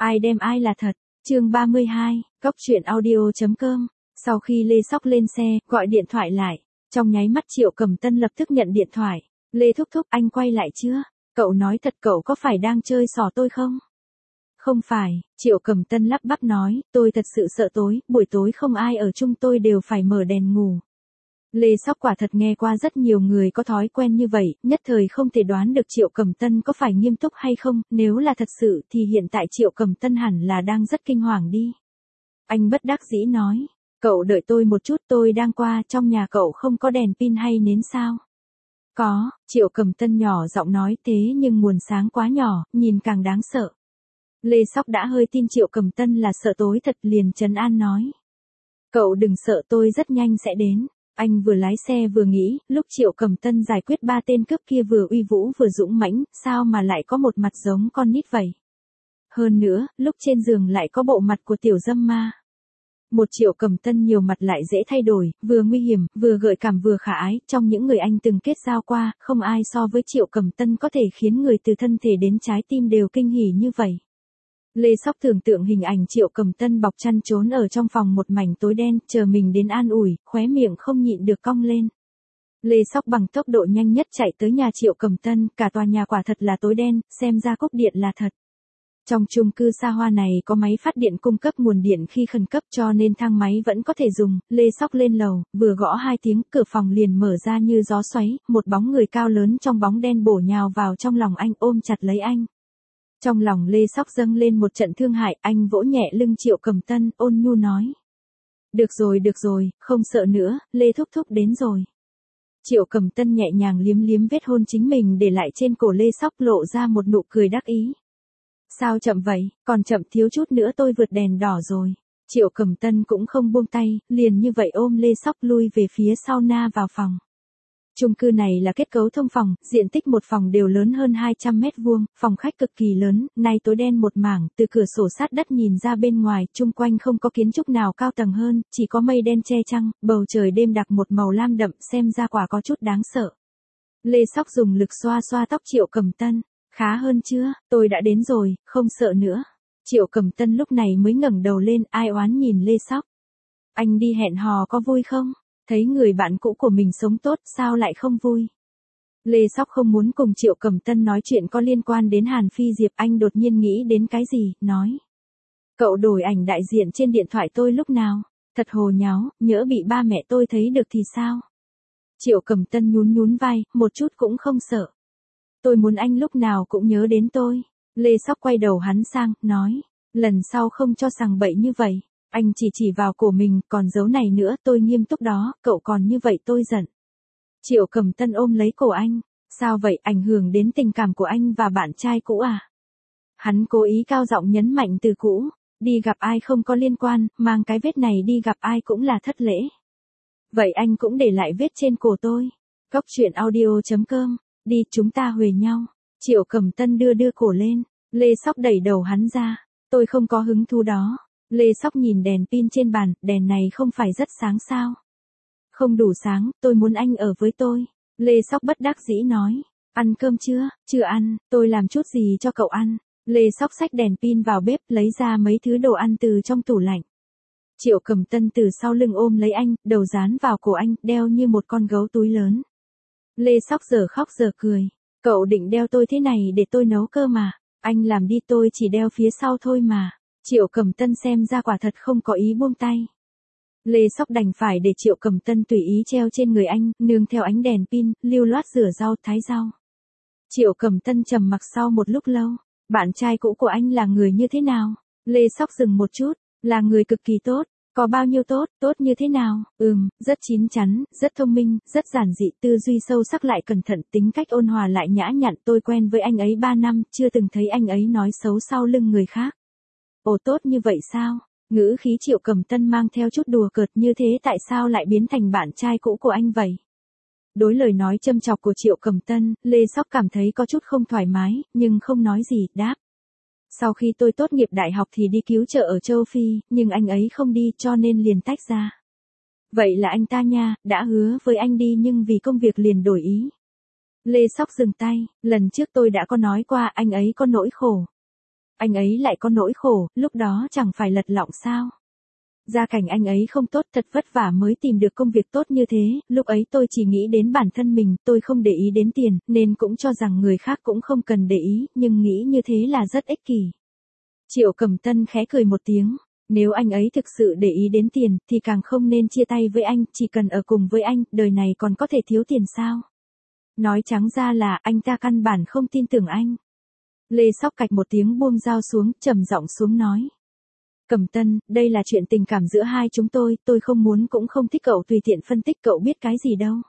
Ai đem ai là thật. Chương 32, Cóc truyện audio.com. Sau khi Lê Sóc lên xe, gọi điện thoại lại. Trong nháy mắt Triệu Cầm Tân lập tức nhận điện thoại. Lê thúc thúc, anh quay lại chưa? Cậu nói thật, cậu có phải đang chơi xỏ tôi không? Không phải, Triệu Cầm Tân lắp bắp nói, tôi thật sự sợ tối, buổi tối không ai ở chung tôi đều phải mở đèn ngủ. Lê Sóc quả thật nghe qua rất nhiều người có thói quen như vậy, nhất thời không thể đoán được Triệu Cầm Tân có phải nghiêm túc hay không, nếu là thật sự thì hiện tại Triệu Cầm Tân hẳn là đang rất kinh hoàng đi. Anh bất đắc dĩ nói, cậu đợi tôi một chút, tôi đang qua, trong nhà cậu không có đèn pin hay nến sao? Có, Triệu Cầm Tân nhỏ giọng nói, thế nhưng nguồn sáng quá nhỏ, nhìn càng đáng sợ. Lê Sóc đã hơi tin Triệu Cầm Tân là sợ tối thật, liền trấn an nói. Cậu đừng sợ, tôi rất nhanh sẽ đến. Anh vừa lái xe vừa nghĩ, lúc Triệu Cầm Tân giải quyết 3 tên cướp kia vừa uy vũ vừa dũng mãnh, sao mà lại có một mặt giống con nít vậy? Hơn nữa, lúc trên giường lại có bộ mặt của tiểu dâm ma. Một Triệu Cầm Tân nhiều mặt lại dễ thay đổi, vừa nguy hiểm, vừa gợi cảm vừa khả ái, trong những người anh từng kết giao qua, không ai so với Triệu Cầm Tân có thể khiến người từ thân thể đến trái tim đều kinh hỉ như vậy. Lê Sóc tưởng tượng hình ảnh Triệu Cầm Tân bọc chăn trốn ở trong phòng một mảnh tối đen, chờ mình đến an ủi, khóe miệng không nhịn được cong lên. Lê Sóc bằng tốc độ nhanh nhất chạy tới nhà Triệu Cầm Tân, cả tòa nhà quả thật là tối đen, xem ra cúp điện là thật. Trong chung cư xa hoa này có máy phát điện cung cấp nguồn điện khi khẩn cấp cho nên thang máy vẫn có thể dùng. Lê Sóc lên lầu, vừa gõ 2 tiếng, cửa phòng liền mở ra như gió xoáy, một bóng người cao lớn trong bóng đen bổ nhào vào trong lòng anh, ôm chặt lấy anh. Trong lòng Lê Sóc dâng lên một trận thương hại, anh vỗ nhẹ lưng Triệu Cầm Tân, ôn nhu nói. Được rồi, không sợ nữa, Lê thúc thúc đến rồi. Triệu Cầm Tân nhẹ nhàng liếm liếm vết hôn chính mình để lại trên cổ Lê Sóc, lộ ra một nụ cười đắc ý. Sao chậm vậy, còn chậm thiếu chút nữa tôi vượt đèn đỏ rồi. Triệu Cầm Tân cũng không buông tay, liền như vậy ôm Lê Sóc lui về phía sau vào phòng. Chung cư này là kết cấu thông phòng, diện tích một phòng đều lớn hơn 200 mét vuông, phòng khách cực kỳ lớn, nay tối đen một mảng, từ cửa sổ sát đất nhìn ra bên ngoài, chung quanh không có kiến trúc nào cao tầng hơn, chỉ có mây đen che trăng, bầu trời đêm đặc một màu lam đậm, xem ra quả có chút đáng sợ. Lê Sóc dùng lực xoa xoa tóc Triệu Cầm Tân, khá hơn chưa, tôi đã đến rồi, không sợ nữa. Triệu Cầm Tân lúc này mới ngẩng đầu lên, ai oán nhìn Lê Sóc. Anh đi hẹn hò có vui không? Thấy người bạn cũ của mình sống tốt, sao lại không vui? Lê Sóc không muốn cùng Triệu Cầm Tân nói chuyện có liên quan đến Hàn Phi Diệp, anh đột nhiên nghĩ đến cái gì, nói. Cậu đổi ảnh đại diện trên điện thoại tôi lúc nào? Thật hồ nháo, nhỡ bị ba mẹ tôi thấy được thì sao? Triệu Cầm Tân nhún vai, một chút cũng không sợ. Tôi muốn anh lúc nào cũng nhớ đến tôi. Lê Sóc quay đầu hắn sang, nói. Lần sau không cho sằng bậy như vậy. Anh chỉ vào cổ mình, còn dấu này nữa, tôi nghiêm túc đó, cậu còn như vậy tôi giận. Triệu Cầm Tân ôm lấy cổ anh. Sao vậy, ảnh hưởng đến tình cảm của anh và bạn trai cũ à? Hắn cố ý cao giọng nhấn mạnh từ cũ. Đi gặp ai không có liên quan, mang cái vết này đi gặp ai cũng là thất lễ. Vậy anh cũng để lại vết trên cổ tôi. Cóc truyện audio.com. Đi, chúng ta huề nhau. Triệu Cầm Tân đưa cổ lên. Lê Sóc đẩy đầu hắn ra. Tôi không có hứng thú đó. Lê Sóc nhìn đèn pin trên bàn, đèn này không phải rất sáng sao? Không đủ sáng, tôi muốn anh ở với tôi. Lê Sóc bất đắc dĩ nói. Ăn cơm chưa? Chưa ăn, tôi làm chút gì cho cậu ăn. Lê Sóc xách đèn pin vào bếp, lấy ra mấy thứ đồ ăn từ trong tủ lạnh. Triệu Cầm Tân từ sau lưng ôm lấy anh, đầu dán vào cổ anh, đeo như một con gấu túi lớn. Lê Sóc giờ khóc giờ cười. Cậu định đeo tôi thế này để tôi nấu cơm mà. Anh làm đi, tôi chỉ đeo phía sau thôi mà. Triệu Cầm Tân xem ra quả thật không có ý buông tay. Lê Sóc đành phải để Triệu Cầm Tân tùy ý treo trên người anh, nương theo ánh đèn pin, lưu loát rửa rau, thái rau. Triệu Cầm Tân trầm mặc sau một lúc lâu. Bạn trai cũ của anh là người như thế nào? Lê Sóc dừng một chút. Là người cực kỳ tốt. Có bao nhiêu tốt, tốt như thế nào? Rất chín chắn, rất thông minh, rất giản dị, tư duy sâu sắc lại cẩn thận, tính cách ôn hòa lại nhã nhặn. Tôi quen với anh ấy 3 năm, chưa từng thấy anh ấy nói xấu sau lưng người khác. Ồ, tốt như vậy sao? Ngữ khí Triệu Cầm Tân mang theo chút đùa cợt, như thế tại sao lại biến thành bạn trai cũ của anh vậy? Đối lời nói châm chọc của Triệu Cầm Tân, Lê Sóc cảm thấy có chút không thoải mái, nhưng không nói gì, đáp. Sau khi tôi tốt nghiệp đại học thì đi cứu trợ ở châu Phi, nhưng anh ấy không đi cho nên liền tách ra. Vậy là anh ta nha, đã hứa với anh đi nhưng vì công việc liền đổi ý. Lê Sóc dừng tay, lần trước tôi đã có nói qua anh ấy có nỗi khổ. Anh ấy lại có nỗi khổ, lúc đó chẳng phải lật lọng sao? Gia cảnh anh ấy không tốt, thật vất vả mới tìm được công việc tốt như thế, lúc ấy tôi chỉ nghĩ đến bản thân mình, tôi không để ý đến tiền, nên cũng cho rằng người khác cũng không cần để ý, nhưng nghĩ như thế là rất ích kỷ. Triệu Cẩm Tân khẽ cười một tiếng, nếu anh ấy thực sự để ý đến tiền, thì càng không nên chia tay với anh, chỉ cần ở cùng với anh, đời này còn có thể thiếu tiền sao? Nói trắng ra là anh ta căn bản không tin tưởng anh. Lê Sóc cạch một tiếng buông dao xuống, trầm giọng xuống nói. Cẩm Tân, đây là chuyện tình cảm giữa hai chúng tôi không muốn cũng không thích cậu tùy tiện phân tích, cậu biết cái gì đâu.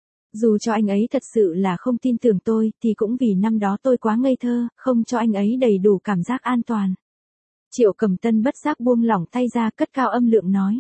Dù cho anh ấy thật sự là không tin tưởng tôi, thì cũng vì năm đó tôi quá ngây thơ, không cho anh ấy đầy đủ cảm giác an toàn. Triệu Cẩm Tân bất giác buông lỏng tay ra, cất cao âm lượng nói.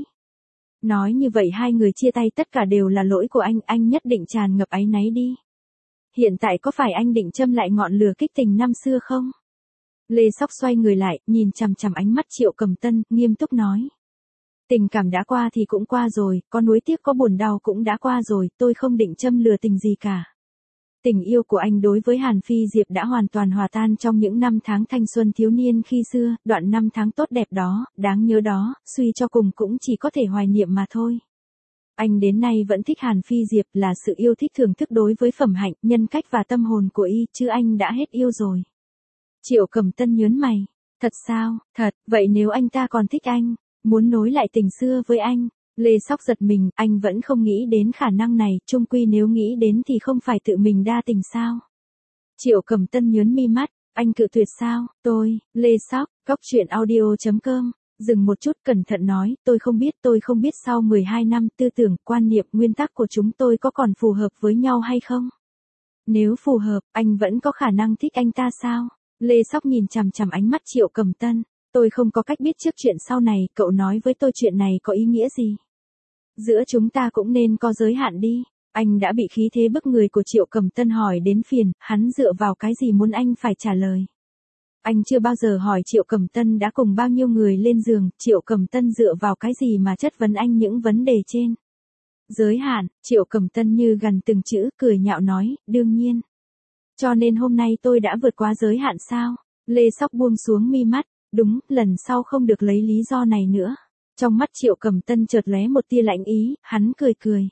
Nói như vậy hai người chia tay tất cả đều là lỗi của anh nhất định tràn ngập áy náy đi. Hiện tại có phải anh định châm lại ngọn lửa kích tình năm xưa không? Lê Sóc xoay người lại, nhìn chằm chằm ánh mắt Triệu Cẩm Tân, nghiêm túc nói. Tình cảm đã qua thì cũng qua rồi, có nuối tiếc có buồn đau cũng đã qua rồi, tôi không định châm lửa tình gì cả. Tình yêu của anh đối với Hàn Phi Diệp đã hoàn toàn hòa tan trong những năm tháng thanh xuân thiếu niên khi xưa, đoạn năm tháng tốt đẹp đó, đáng nhớ đó, suy cho cùng cũng chỉ có thể hoài niệm mà thôi. Anh đến nay vẫn thích Hàn Phi Diệp là sự yêu thích thưởng thức đối với phẩm hạnh, nhân cách và tâm hồn của y, chứ anh đã hết yêu rồi. Triệu Cẩm Tân nhớn mày. Thật sao? Thật, vậy nếu anh ta còn thích anh, muốn nối lại tình xưa với anh. Lê Sóc giật mình, anh vẫn không nghĩ đến khả năng này, chung quy nếu nghĩ đến thì không phải tự mình đa tình sao? Triệu Cẩm Tân nhớn mi mắt, anh cự tuyệt sao? Lê Sóc, Goctruyện audio.com. Dừng một chút cẩn thận nói, tôi không biết sau 12 năm tư tưởng, quan niệm, nguyên tắc của chúng tôi có còn phù hợp với nhau hay không? Nếu phù hợp, anh vẫn có khả năng thích anh ta sao? Lê Sóc nhìn chằm chằm ánh mắt Triệu Cẩm Tân, tôi không có cách biết trước chuyện sau này, cậu nói với tôi chuyện này có ý nghĩa gì? Giữa chúng ta cũng nên có giới hạn đi. Anh đã bị khí thế bức người của Triệu Cẩm Tân hỏi đến phiền, hắn dựa vào cái gì muốn anh phải trả lời? Anh chưa bao giờ hỏi Triệu Cẩm Tân đã cùng bao nhiêu người lên giường, Triệu Cẩm Tân dựa vào cái gì mà chất vấn anh những vấn đề trên. Giới hạn, Triệu Cẩm Tân như gần từng chữ, cười nhạo nói, đương nhiên. Cho nên hôm nay tôi đã vượt quá giới hạn sao? Lê Sóc buông xuống mi mắt, đúng, lần sau không được lấy lý do này nữa. Trong mắt Triệu Cẩm Tân chợt lóe một tia lạnh ý, hắn cười.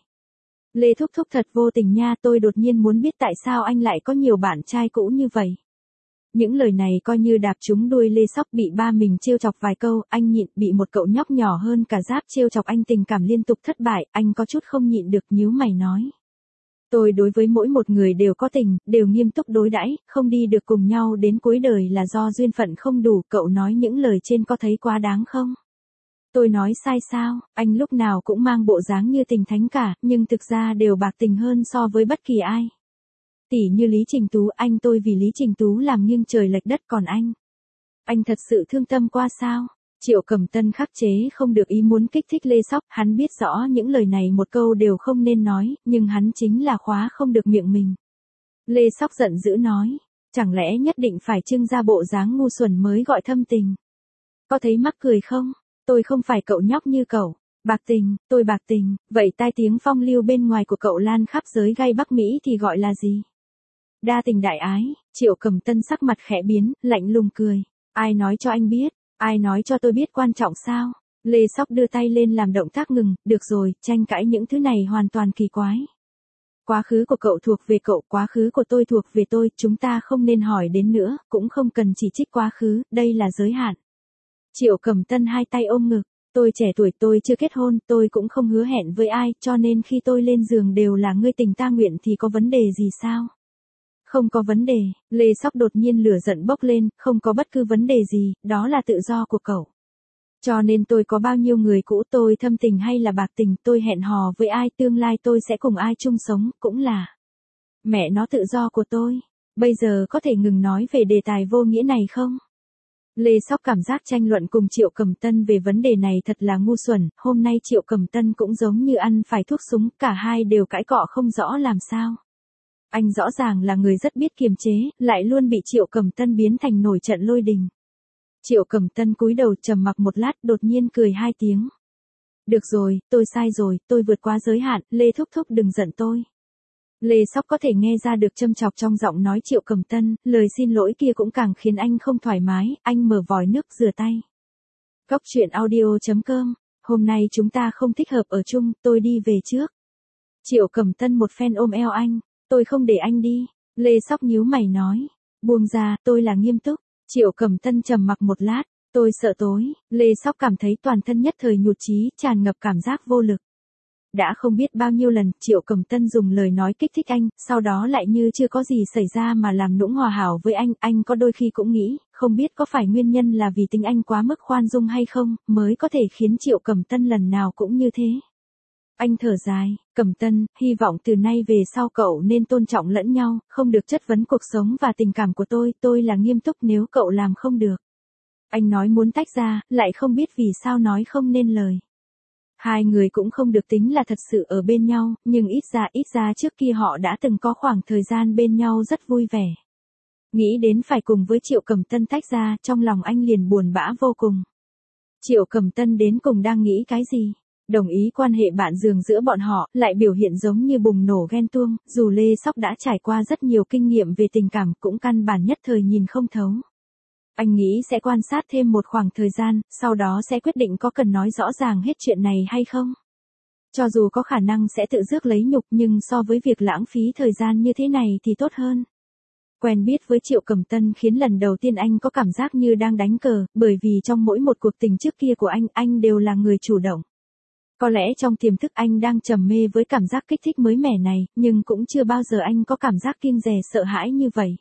Lê thúc thúc thật vô tình nha, tôi đột nhiên muốn biết tại sao anh lại có nhiều bạn trai cũ như vậy. Những lời này coi như đạp trúng đuôi Lê Sóc, bị ba mình trêu chọc vài câu, anh nhịn, bị một cậu nhóc nhỏ hơn cả Giáp trêu chọc anh tình cảm liên tục thất bại, anh có chút không nhịn được, nhíu mày nói. Tôi đối với mỗi một người đều có tình, đều nghiêm túc đối đãi, không đi được cùng nhau đến cuối đời là do duyên phận không đủ, cậu nói những lời trên có thấy quá đáng không? Tôi nói sai sao? Anh lúc nào cũng mang bộ dáng như tình thánh cả, nhưng thực ra đều bạc tình hơn so với bất kỳ ai. Tỉ như Lý Trình Tú, tôi vì Lý Trình Tú làm nghiêng trời lệch đất, còn anh thật sự thương tâm qua sao? Triệu Cẩm Tân khắc chế không được ý muốn kích thích Lê Sóc, hắn biết rõ những lời này một câu đều không nên nói, nhưng hắn chính là khóa không được miệng mình. Lê Sóc giận dữ nói, chẳng lẽ nhất định phải trưng ra bộ dáng ngu xuẩn mới gọi thâm tình? Có thấy mắc cười không? Tôi không phải cậu nhóc như cậu. Bạc tình, tôi bạc tình, vậy tai tiếng phong lưu bên ngoài của cậu lan khắp giới gai Bắc Mỹ thì gọi là gì? Đa tình đại ái. Triệu Cẩm Tân sắc mặt khẽ biến, lạnh lùng cười. Ai nói cho anh biết? Ai nói cho tôi biết quan trọng sao? Lê Sóc đưa tay lên làm động tác ngừng, được rồi, tranh cãi những thứ này hoàn toàn kỳ quái. Quá khứ của cậu thuộc về cậu, quá khứ của tôi thuộc về tôi, chúng ta không nên hỏi đến nữa, cũng không cần chỉ trích quá khứ, đây là giới hạn. Triệu Cẩm Tân hai tay ôm ngực, tôi trẻ tuổi, tôi chưa kết hôn, tôi cũng không hứa hẹn với ai, cho nên khi tôi lên giường đều là ngươi tình ta nguyện thì có vấn đề gì sao? Không có vấn đề, Lê Sóc đột nhiên lửa giận bốc lên, không có bất cứ vấn đề gì, đó là tự do của cậu. Cho nên tôi có bao nhiêu người cũ, tôi thâm tình hay là bạc tình, tôi hẹn hò với ai, tương lai tôi sẽ cùng ai chung sống, cũng là mẹ nó tự do của tôi. Bây giờ có thể ngừng nói về đề tài vô nghĩa này không? Lê Sóc cảm giác tranh luận cùng Triệu Cẩm Tân về vấn đề này thật là ngu xuẩn, hôm nay Triệu Cẩm Tân cũng giống như ăn phải thuốc súng, cả hai đều cãi cọ không rõ làm sao. Anh rõ ràng là người rất biết kiềm chế, lại luôn bị Triệu Cẩm Tân biến thành nổi trận lôi đình. Triệu Cẩm Tân cúi đầu trầm mặc một lát, đột nhiên cười hai tiếng. Được rồi, tôi sai rồi, tôi vượt quá giới hạn, Lê thúc thúc đừng giận tôi. Lê Sóc có thể nghe ra được châm chọc trong giọng nói Triệu Cẩm Tân, lời xin lỗi kia cũng càng khiến anh không thoải mái, anh mở vòi nước rửa tay. Cóc truyện audio.com, hôm nay chúng ta không thích hợp ở chung, tôi đi về trước. Triệu Cẩm Tân một phen ôm eo anh, tôi không để anh đi. Lê Sóc nhíu mày nói, buông ra, tôi là nghiêm túc. Triệu Cẩm Tân trầm mặc một lát, tôi sợ tối. Lê Sóc cảm thấy toàn thân nhất thời nhụt chí, tràn ngập cảm giác vô lực. Đã không biết bao nhiêu lần Triệu Cẩm Tân dùng lời nói kích thích anh, sau đó lại như chưa có gì xảy ra mà làm nũng hòa hảo với anh có đôi khi cũng nghĩ, không biết có phải nguyên nhân là vì tính anh quá mức khoan dung hay không, mới có thể khiến Triệu Cẩm Tân lần nào cũng như thế. Anh thở dài, Cẩm Tân, hy vọng từ nay về sau cậu nên tôn trọng lẫn nhau, không được chất vấn cuộc sống và tình cảm của tôi là nghiêm túc nếu cậu làm không được. Anh nói muốn tách ra, lại không biết vì sao nói không nên lời. Hai người cũng không được tính là thật sự ở bên nhau, nhưng ít ra trước kia họ đã từng có khoảng thời gian bên nhau rất vui vẻ. Nghĩ đến phải cùng với Triệu Cẩm Tân tách ra, trong lòng anh liền buồn bã vô cùng. Triệu Cẩm Tân đến cùng đang nghĩ cái gì? Đồng ý quan hệ bạn giường giữa bọn họ, lại biểu hiện giống như bùng nổ ghen tuông, dù Lê Sóc đã trải qua rất nhiều kinh nghiệm về tình cảm cũng căn bản nhất thời nhìn không thấu. Anh nghĩ sẽ quan sát thêm một khoảng thời gian, sau đó sẽ quyết định có cần nói rõ ràng hết chuyện này hay không. Cho dù có khả năng sẽ tự rước lấy nhục nhưng so với việc lãng phí thời gian như thế này thì tốt hơn. Quen biết với Triệu Cẩm Tân khiến lần đầu tiên anh có cảm giác như đang đánh cờ, bởi vì trong mỗi một cuộc tình trước kia của anh đều là người chủ động. Có lẽ trong tiềm thức anh đang trầm mê với cảm giác kích thích mới mẻ này, nhưng cũng chưa bao giờ anh có cảm giác kiêng dè sợ hãi như vậy.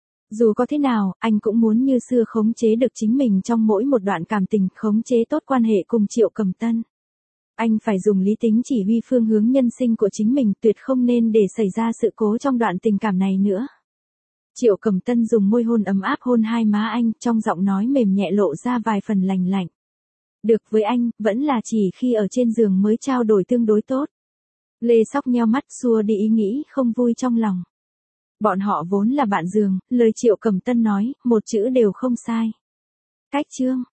Dù có thế nào, anh cũng muốn như xưa khống chế được chính mình trong mỗi một đoạn cảm tình, khống chế tốt quan hệ cùng Triệu Cẩm Tân. Anh phải dùng lý tính chỉ huy phương hướng nhân sinh của chính mình, tuyệt không nên để xảy ra sự cố trong đoạn tình cảm này nữa. Triệu Cẩm Tân dùng môi hôn ấm áp hôn hai má anh, trong giọng nói mềm nhẹ lộ ra vài phần lành lạnh. Được với anh, vẫn là chỉ khi ở trên giường mới trao đổi tương đối tốt. Lê Sóc nheo mắt xua đi ý nghĩ không vui trong lòng. Bọn họ vốn là bạn giường, lời Triệu Cẩm Tân nói, một chữ đều không sai. Cách chương